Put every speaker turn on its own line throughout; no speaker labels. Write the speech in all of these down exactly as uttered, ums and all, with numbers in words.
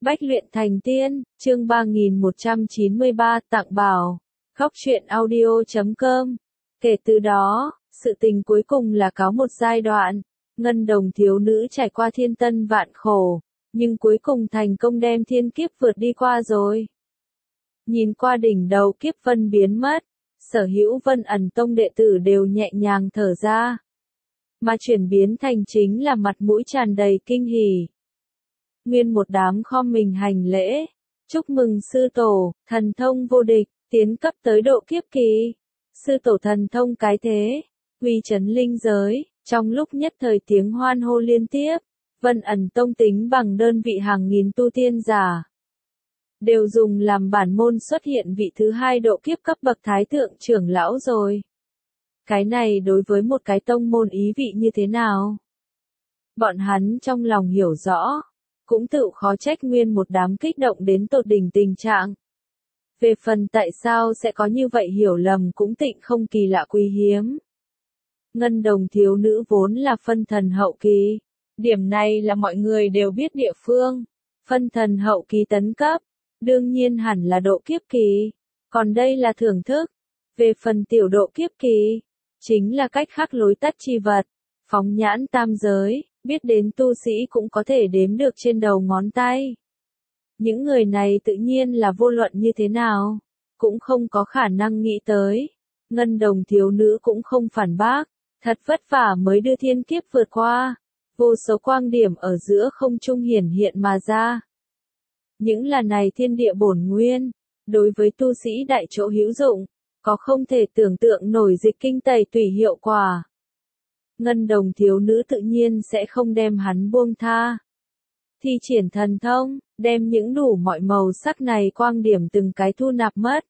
Bách luyện thành tiên, chương ba nghìn một trăm chín mươi ba tặng bảo. Góc truyện audio chấm com. Kể từ đó, sự tình cuối cùng là có một giai đoạn. Ngân Đồng thiếu nữ trải qua thiên tân vạn khổ, nhưng cuối cùng thành công đem thiên kiếp vượt đi qua rồi. Nhìn qua đỉnh đầu kiếp vân biến mất, sở hữu Vân Ẩn Tông đệ tử đều nhẹ nhàng thở ra. Mà chuyển biến thành chính là mặt mũi tràn đầy kinh hỉ. Nguyên một đám khom mình hành lễ, chúc mừng sư tổ, thần thông vô địch, tiến cấp tới độ kiếp kỳ. Sư tổ thần thông cái thế, uy chấn linh giới, trong lúc nhất thời tiếng hoan hô liên tiếp, Vân Ẩn Tông tính bằng đơn vị hàng nghìn tu tiên giả. Đều dùng làm bản môn xuất hiện vị thứ hai độ kiếp cấp bậc thái thượng trưởng lão rồi. Cái này đối với một cái tông môn ý vị như thế nào? Bọn hắn trong lòng hiểu rõ. Cũng tự khó trách nguyên một đám kích động đến tột đỉnh tình trạng. Về phần tại sao sẽ có như vậy hiểu lầm cũng tịnh không kỳ lạ quý hiếm. Ngân Đồng thiếu nữ vốn là phân thần hậu kỳ. Điểm này là mọi người đều biết địa phương. Phân thần hậu kỳ tấn cấp, đương nhiên hẳn là độ kiếp kỳ. Còn đây là thưởng thức. Về phần tiểu độ kiếp kỳ, chính là cách khắc lối tắt chi vật. Phóng nhãn tam giới, biết đến tu sĩ cũng có thể đếm được trên đầu ngón tay. Những người này tự nhiên là vô luận như thế nào, cũng không có khả năng nghĩ tới. Ngân Đồng thiếu nữ cũng không phản bác, thật vất vả mới đưa thiên kiếp vượt qua. Vô số quang điểm ở giữa không trung hiển hiện mà ra. Những là này thiên địa bổn nguyên, đối với tu sĩ đại chỗ hữu dụng, có không thể tưởng tượng nổi dịch kinh tẩy tùy hiệu quả. Ngân Đồng thiếu nữ tự nhiên sẽ không đem hắn buông tha. Thi triển thần thông, đem những đủ mọi màu sắc này quang điểm từng cái thu nạp mất.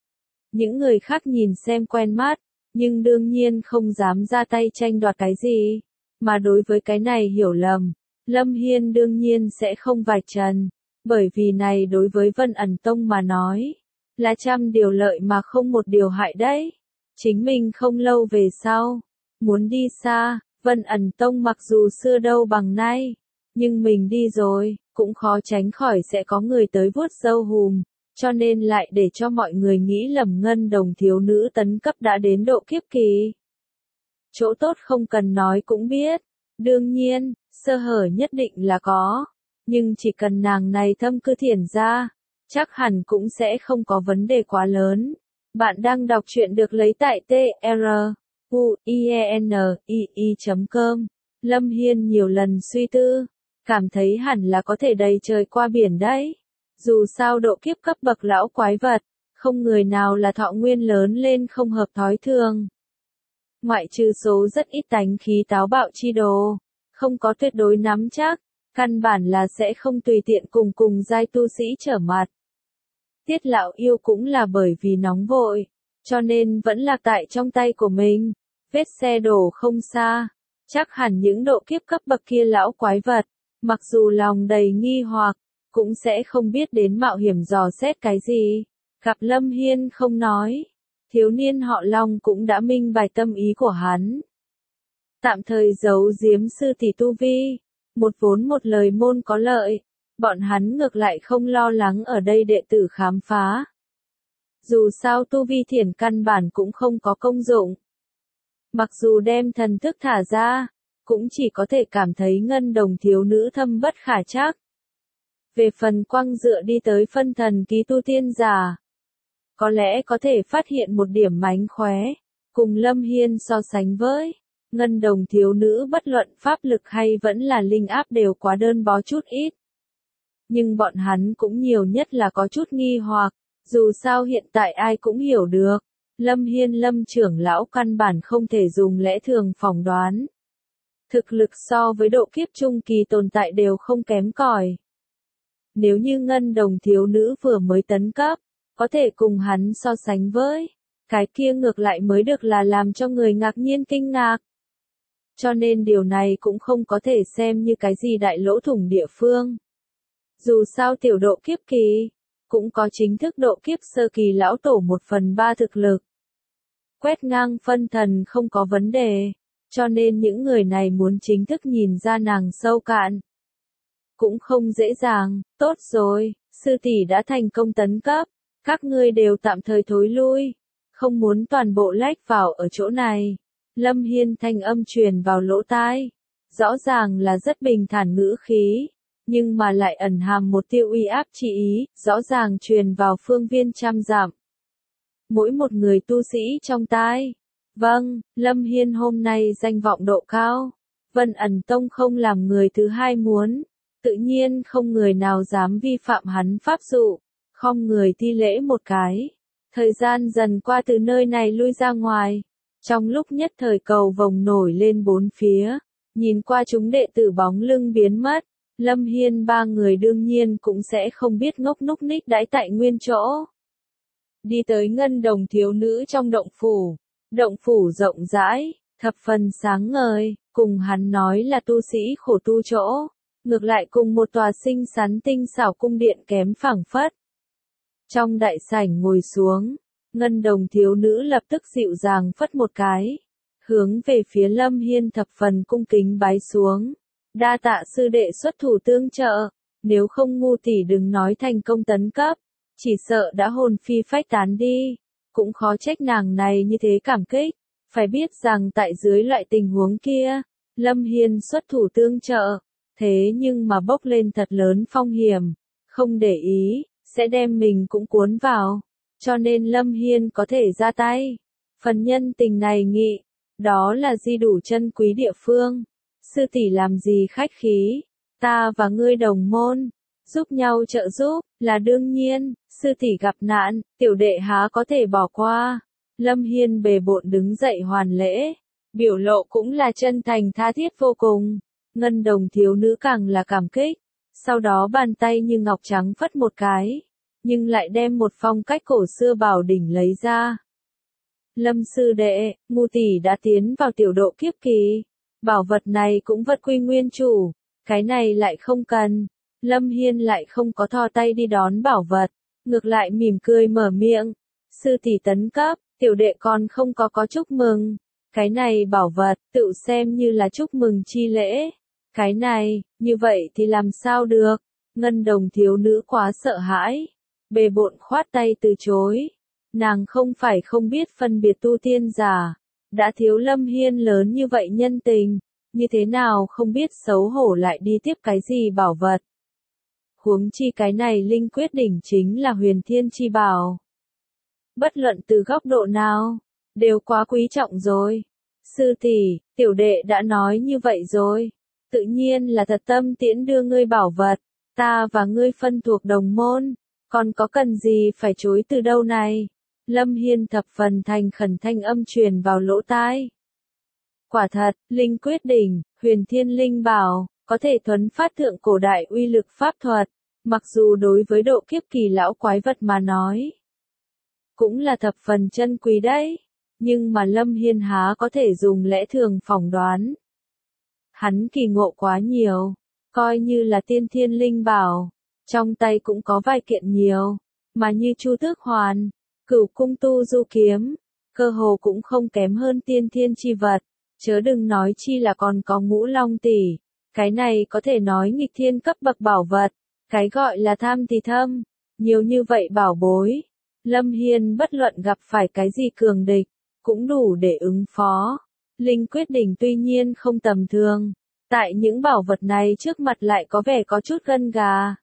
Những người khác nhìn xem quen mắt, nhưng đương nhiên không dám ra tay tranh đoạt cái gì. Mà đối với cái này hiểu lầm, Lâm Hiên đương nhiên sẽ không vạch trần. Bởi vì này đối với Vân Ẩn Tông mà nói, là trăm điều lợi mà không một điều hại đấy. Chính mình không lâu về sau. Muốn đi xa, Vân Ẩn Tông mặc dù xưa đâu bằng nay, nhưng mình đi rồi, cũng khó tránh khỏi sẽ có người tới vuốt râu hùm, cho nên lại để cho mọi người nghĩ lầm Ngân Đồng thiếu nữ tấn cấp đã đến độ kiếp kỳ. Chỗ tốt không cần nói cũng biết, đương nhiên, sơ hở nhất định là có, nhưng chỉ cần nàng này thâm cư thiển ra, chắc hẳn cũng sẽ không có vấn đề quá lớn. Bạn đang đọc truyện được lấy tại T R U I E N I I chấm com. Lâm Hiên nhiều lần suy tư, cảm thấy hẳn là có thể đầy trời qua biển đấy. Dù sao độ kiếp cấp bậc lão quái vật, không người nào là thọ nguyên lớn lên không hợp thói thường. Ngoại trừ số rất ít tánh khí táo bạo chi đồ, không có tuyệt đối nắm chắc, căn bản là sẽ không tùy tiện cùng cùng giai tu sĩ trở mặt. Tiết lão yêu cũng là bởi vì nóng vội, cho nên vẫn lạc tại trong tay của mình. Vết xe đổ không xa, chắc hẳn những độ kiếp cấp bậc kia lão quái vật, mặc dù lòng đầy nghi hoặc, cũng sẽ không biết đến mạo hiểm dò xét cái gì. Gặp Lâm Hiên không nói, thiếu niên họ Long cũng đã minh bạch tâm ý của hắn. Tạm thời giấu giếm sư tỷ tu vi, một vốn một lời môn có lợi, bọn hắn ngược lại không lo lắng ở đây đệ tử khám phá. Dù sao tu vi thiền căn bản cũng không có công dụng. Mặc dù đem thần thức thả ra, cũng chỉ có thể cảm thấy Ngân Đồng thiếu nữ thâm bất khả trắc. Về phần quăng dựa đi tới phân thần ký tu tiên giả, có lẽ có thể phát hiện một điểm mánh khóe, cùng Lâm Hiên so sánh với. Ngân Đồng thiếu nữ bất luận pháp lực hay vẫn là linh áp đều quá đơn bó chút ít. Nhưng bọn hắn cũng nhiều nhất là có chút nghi hoặc, dù sao hiện tại ai cũng hiểu được. Lâm Hiên Lâm trưởng lão căn bản không thể dùng lẽ thường phỏng đoán. Thực lực so với độ kiếp trung kỳ tồn tại đều không kém cỏi. Nếu như Ngân Đồng thiếu nữ vừa mới tấn cấp, có thể cùng hắn so sánh với, cái kia ngược lại mới được là làm cho người ngạc nhiên kinh ngạc. Cho nên điều này cũng không có thể xem như cái gì đại lỗ thủng địa phương. Dù sao tiểu độ kiếp kỳ, cũng có chính thức độ kiếp sơ kỳ lão tổ một phần ba thực lực. Quét ngang phân thần không có vấn đề, cho nên những người này muốn chính thức nhìn ra nàng sâu cạn. cũng không dễ dàng. Tốt rồi, sư tỷ đã thành công tấn cấp, các ngươi đều tạm thời thối lui, không muốn toàn bộ lách vào ở chỗ này. Lâm Hiên thanh âm truyền vào lỗ tai, rõ ràng là rất bình thản ngữ khí, nhưng mà lại ẩn hàm một tia uy áp chi ý, rõ ràng truyền vào phương viên trăm dặm. Mỗi một người tu sĩ trong tai. Vâng, Lâm Hiên hôm nay danh vọng độ cao. Vân ẩn tông không làm người thứ hai muốn. Tự nhiên không người nào dám vi phạm hắn pháp dụ. Không người thi lễ một cái. Thời gian dần qua từ nơi này lui ra ngoài. Trong lúc nhất thời cầu vồng nổi lên bốn phía. Nhìn qua chúng đệ tử bóng lưng biến mất. Lâm Hiên ba người đương nhiên cũng sẽ không biết ngốc núc ních đãi tại nguyên chỗ. Đi tới ngân đồng thiếu nữ trong động phủ. Động phủ rộng rãi, thập phần sáng ngời, cùng hắn nói là tu sĩ khổ tu chỗ. Ngược lại cùng một tòa xinh xắn tinh xảo cung điện kém phảng phất. Trong đại sảnh ngồi xuống, ngân đồng thiếu nữ lập tức dịu dàng phất một cái. Hướng về phía Lâm Hiên thập phần cung kính bái xuống. Đa tạ sư đệ xuất thủ tương trợ, nếu không ngu tỷ đừng nói thành công tấn cấp. Chỉ sợ đã hồn phi phách tán đi, cũng khó trách nàng này như thế cảm kích. Phải biết rằng tại dưới loại tình huống kia, Lâm Hiên xuất thủ tương trợ, thế nhưng mà bốc lên thật lớn phong hiểm, không để ý, sẽ đem mình cũng cuốn vào, cho nên Lâm Hiên có thể ra tay. Phần nhân tình này nghị, đó là di đủ chân quý địa phương. Sư tỷ làm gì khách khí, ta và ngươi đồng môn. Giúp nhau trợ giúp, là đương nhiên, sư tỷ gặp nạn, tiểu đệ há có thể bỏ qua. Lâm Hiên bề bộn đứng dậy hoàn lễ, biểu lộ cũng là chân thành tha thiết vô cùng. Ngân đồng thiếu nữ càng là cảm kích, sau đó bàn tay như ngọc trắng phất một cái, nhưng lại đem một phong cách cổ xưa bảo đỉnh lấy ra. Lâm sư đệ, ngu tỷ đã tiến vào tiểu độ kiếp kỳ, bảo vật này cũng vật quy nguyên chủ, cái này lại không cần. Lâm Hiên lại không có thò tay đi đón bảo vật, ngược lại mỉm cười mở miệng. Sư tỷ tấn cấp, tiểu đệ còn không có có chúc mừng. Cái này bảo vật, tự xem như là chúc mừng chi lễ. Cái này, như vậy thì làm sao được? Ngân đồng thiếu nữ quá sợ hãi. Bề bộn khoát tay từ chối. Nàng không phải không biết phân biệt tu tiên giả. Đã thiếu Lâm Hiên lớn như vậy nhân tình. Như thế nào không biết xấu hổ lại đi tiếp cái gì bảo vật. Huống chi cái này linh quyết đỉnh chính là huyền thiên chi bảo. Bất luận từ góc độ nào, đều quá quý trọng rồi. Sư tỷ, tiểu đệ đã nói như vậy rồi. Tự nhiên là thật tâm tiễn đưa ngươi bảo vật, ta và ngươi phân thuộc đồng môn, còn có cần gì phải chối từ đâu này. Lâm Hiên thập phần thành khẩn thanh âm truyền vào lỗ tai. Quả thật, linh quyết đỉnh, huyền thiên linh bảo, có thể thuấn phát thượng cổ đại uy lực pháp thuật, mặc dù đối với độ kiếp kỳ lão quái vật mà nói, cũng là thập phần chân quý đấy, nhưng mà Lâm Hiên há có thể dùng lẽ thường phỏng đoán. Hắn kỳ ngộ quá nhiều, coi như là tiên thiên linh bảo, trong tay cũng có vài kiện nhiều, mà như Chu Tước Hoàn, Cửu Cung Tu Du Kiếm, cơ hồ cũng không kém hơn tiên thiên chi vật, chớ đừng nói chi là còn có Ngũ Long tỷ, cái này có thể nói nghịch thiên cấp bậc bảo vật, cái gọi là tham thì thâm, nhiều như vậy bảo bối, Lâm Hiên bất luận gặp phải cái gì cường địch, cũng đủ để ứng phó. Linh quyết đỉnh tuy nhiên không tầm thường, tại những bảo vật này trước mặt lại có vẻ có chút gân gà.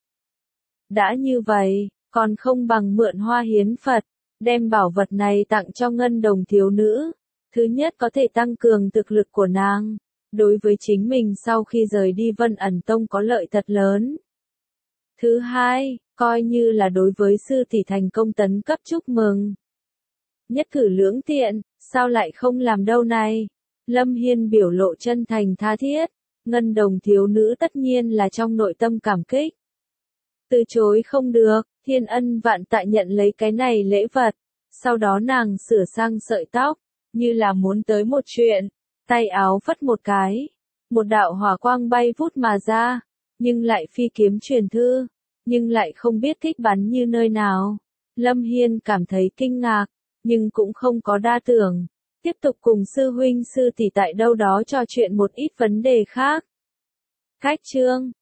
Đã như vậy, còn không bằng mượn hoa hiến Phật, đem bảo vật này tặng cho ngân đồng thiếu nữ. Thứ nhất có thể tăng cường thực lực của nàng, đối với chính mình sau khi rời đi Vân ẩn tông có lợi thật lớn. Thứ hai, coi như là đối với sư tỷ thành công tấn cấp chúc mừng. Nhất cử lưỡng tiện, sao lại không làm đâu này? Lâm Hiên biểu lộ chân thành tha thiết, ngân đồng thiếu nữ tất nhiên là trong nội tâm cảm kích. Từ chối không được, thiên ân vạn tạ nhận lấy cái này lễ vật, sau đó nàng sửa sang sợi tóc, như là muốn tới một chuyện, tay áo phất một cái, một đạo hỏa quang bay vút mà ra, nhưng lại phi kiếm truyền thư, nhưng lại không biết thích bắn như nơi nào. Lâm Hiên cảm thấy kinh ngạc, nhưng cũng không có đa tưởng, tiếp tục cùng sư huynh sư tỷ tại đâu đó trò chuyện một ít vấn đề khác. Cách chương